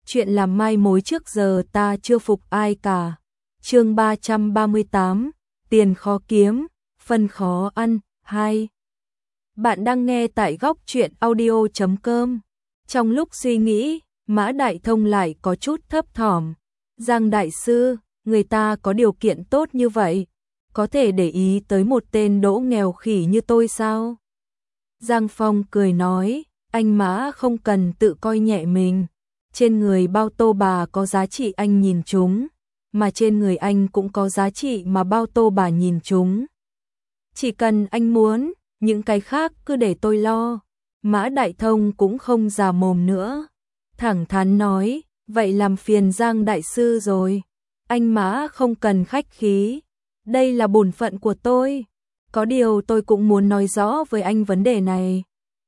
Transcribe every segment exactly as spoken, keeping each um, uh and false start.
chuyện làm mai mối trước giờ ta chưa phục ai cả. Chương ba trăm ba mươi tám, tiền khó kiếm, phân khó ăn, hai. Bạn đang nghe tại góc truyện audio chấm com. Trong lúc suy nghĩ, Mã Đại Thông lại có chút thấp thỏm. Giang đại sư, người ta có điều kiện tốt như vậy, có thể để ý tới một tên đỗ nghèo khỉ như tôi sao? Giang Phong cười nói, anh Mã không cần tự coi nhẹ mình. Trên người Bao Tô bà có giá trị anh nhìn chúng, mà trên người anh cũng có giá trị mà Bao Tô bà nhìn chúng. Chỉ cần anh muốn, những cái khác cứ để tôi lo. Mã Đại Thông cũng không già mồm nữa, thẳng thắn nói, vậy làm phiền Giang đại sư rồi. Anh Mã không cần khách khí, đây là bổn phận của tôi. Có điều tôi cũng muốn nói rõ với anh vấn đề này.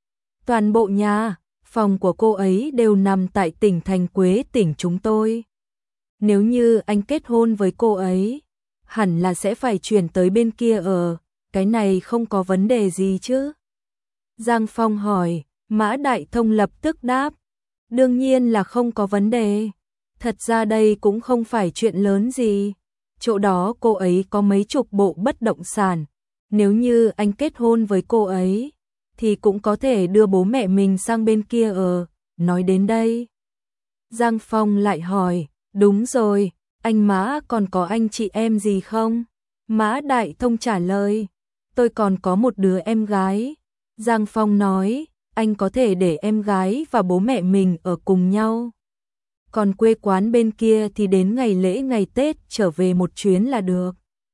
Toàn bộ nhà, phòng của cô ấy đều nằm tại tỉnh thành Quế tỉnh chúng tôi. Nếu như anh kết hôn với cô ấy, hẳn là sẽ phải chuyển tới bên kia ở, cái này không có vấn đề gì chứ? Giang Phong hỏi, Mã Đại Thông lập tức đáp, đương nhiên là không có vấn đề. Thật ra đây cũng không phải chuyện lớn gì. Chỗ đó cô ấy có mấy chục bộ bất động sản. Nếu như anh kết hôn với cô ấy, thì cũng có thể đưa bố mẹ mình sang bên kia ở. Nói đến đây, Giang Phong lại hỏi, đúng rồi, anh Mã còn có anh chị em gì không? Mã Đại Thông trả lời, tôi còn có một đứa em gái. Giang Phong nói, anh có thể để em gái và bố mẹ mình ở cùng nhau. Còn quê quán bên kia thì đến ngày lễ ngày Tết trở về một chuyến là được.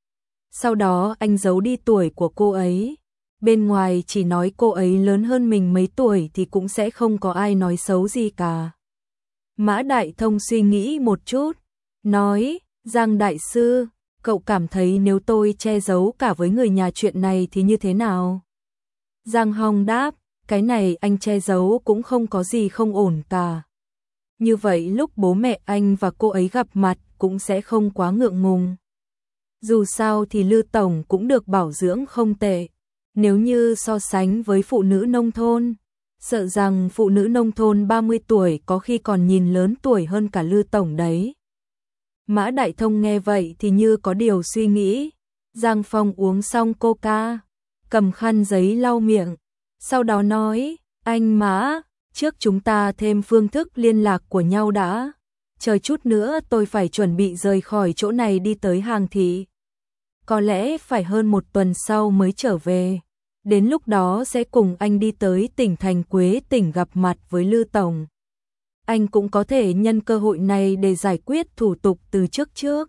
Sau đó anh giấu đi tuổi của cô ấy. Bên ngoài chỉ nói cô ấy lớn hơn mình mấy tuổi thì cũng sẽ không có ai nói xấu gì cả. Mã Đại Thông suy nghĩ một chút, nói, Giang đại sư, cậu cảm thấy nếu tôi che giấu cả với người nhà chuyện này thì như thế nào? Giang Hong đáp, cái này anh che giấu cũng không có gì không ổn cả. Như vậy lúc bố mẹ anh và cô ấy gặp mặt cũng sẽ không quá ngượng ngùng. Dù sao thì Lư Tổng cũng được bảo dưỡng không tệ. Nếu như so sánh với phụ nữ nông thôn, sợ rằng phụ nữ nông thôn ba mươi tuổi có khi còn nhìn lớn tuổi hơn cả Lư Tổng đấy. Mã Đại Thông nghe vậy thì như có điều suy nghĩ. Giang Phong uống xong coca, cầm khăn giấy lau miệng, sau đó nói, anh Mã, trước chúng ta thêm phương thức liên lạc của nhau đã. Chờ chút nữa tôi phải chuẩn bị rời khỏi chỗ này đi tới Hàng Thị. Có lẽ phải hơn một tuần sau mới trở về. Đến lúc đó sẽ cùng anh đi tới tỉnh thành Quế tỉnh gặp mặt với Lư Tổng. Anh cũng có thể nhân cơ hội này để giải quyết thủ tục từ trước trước.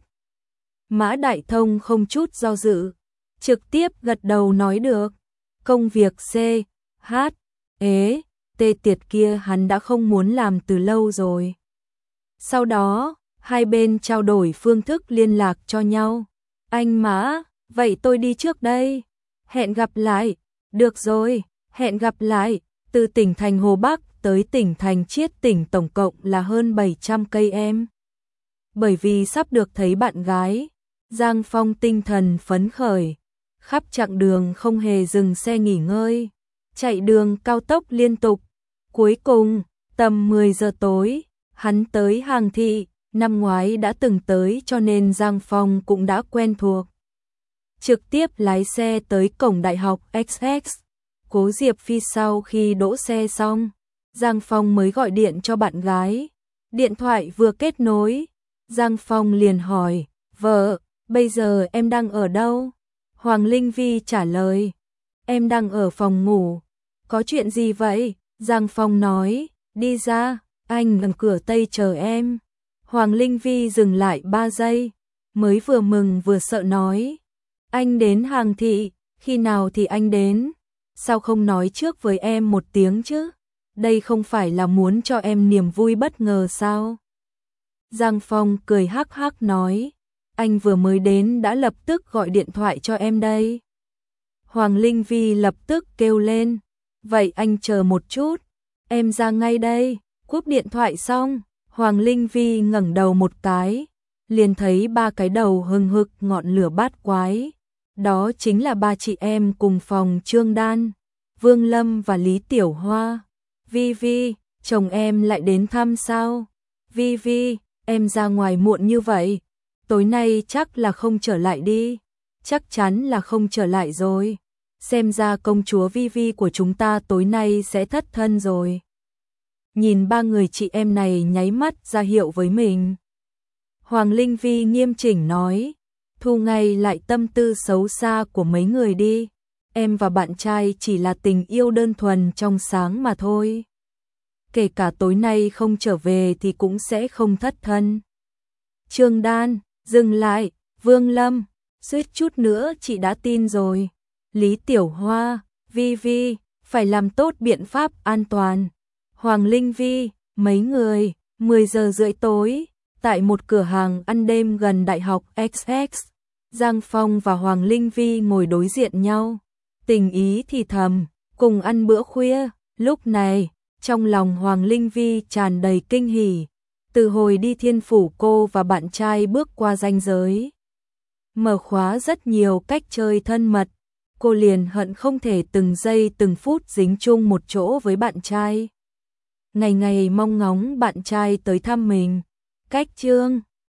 Mã Đại Thông không chút do dự, trực tiếp gật đầu nói được. Công việc C, H, ế, T tiệt kia hắn đã không muốn làm từ lâu rồi. Sau đó, hai bên trao đổi phương thức liên lạc cho nhau. Anh Mã, vậy tôi đi trước đây. Hẹn gặp lại. Được rồi, hẹn gặp lại. Từ tỉnh thành Hồ Bắc tới tỉnh thành Chiết tỉnh tổng cộng là hơn bảy trăm cây em. Bởi vì sắp được thấy bạn gái, Giang Phong tinh thần phấn khởi. Khắp chặng đường không hề dừng xe nghỉ ngơi. Chạy đường cao tốc liên tục. Cuối cùng, tầm mười giờ tối, hắn tới Hàng Thị. Năm ngoái đã từng tới cho nên Giang Phong cũng đã quen thuộc. Trực tiếp lái xe tới cổng đại học ích ích. Cố Diệp Phi sau khi đỗ xe xong, Giang Phong mới gọi điện cho bạn gái. Điện thoại vừa kết nối, Giang Phong liền hỏi, vợ, bây giờ em đang ở đâu? Hoàng Linh Vi trả lời, em đang ở phòng ngủ. Có chuyện gì vậy? Giang Phong nói, đi ra, anh gần cửa Tây chờ em. Hoàng Linh Vi dừng lại ba giây, mới vừa mừng vừa sợ nói, anh đến Hàng Thị, khi nào thì anh đến? Sao không nói trước với em một tiếng chứ? Đây không phải là muốn cho em niềm vui bất ngờ sao? Giang Phong cười hắc hắc nói, anh vừa mới đến đã lập tức gọi điện thoại cho em đây. Hoàng Linh Vi lập tức kêu lên, vậy anh chờ một chút, em ra ngay đây. Cúp điện thoại xong, Hoàng Linh Vi ngẩng đầu một cái, liền thấy ba cái đầu hừng hực ngọn lửa bát quái. Đó chính là ba chị em cùng phòng Trương Đan, Vương Lâm và Lý Tiểu Hoa. Vi Vi, chồng em lại đến thăm sao? Vi Vi, em ra ngoài muộn như vậy, tối nay chắc là không trở lại đi. Chắc chắn là không trở lại rồi. Xem ra công chúa Vi Vi của chúng ta tối nay sẽ thất thân rồi. Nhìn ba người chị em này nháy mắt ra hiệu với mình. Hoàng Linh Vi nghiêm chỉnh nói, thu ngay lại tâm tư xấu xa của mấy người đi. Em và bạn trai chỉ là tình yêu đơn thuần trong sáng mà thôi. Kể cả tối nay không trở về thì cũng sẽ không thất thân. Trương Đan, dừng lại, Vương Lâm, suýt chút nữa chị đã tin rồi. Lý Tiểu Hoa, Vi Vi, phải làm tốt biện pháp an toàn. Hoàng Linh Vi, mấy người, mười giờ rưỡi tối, tại một cửa hàng ăn đêm gần Đại học ích ích, Giang Phong và Hoàng Linh Vi ngồi đối diện nhau, tình ý thì thầm, cùng ăn bữa khuya. Lúc này, trong lòng Hoàng Linh Vi tràn đầy kinh hỉ. Từ hồi đi Thiên Phủ cô và bạn trai bước qua ranh giới, mở khóa rất nhiều cách chơi thân mật, cô liền hận không thể từng giây từng phút dính chung một chỗ với bạn trai. Ngày ngày mong ngóng bạn trai tới thăm mình. Cách chương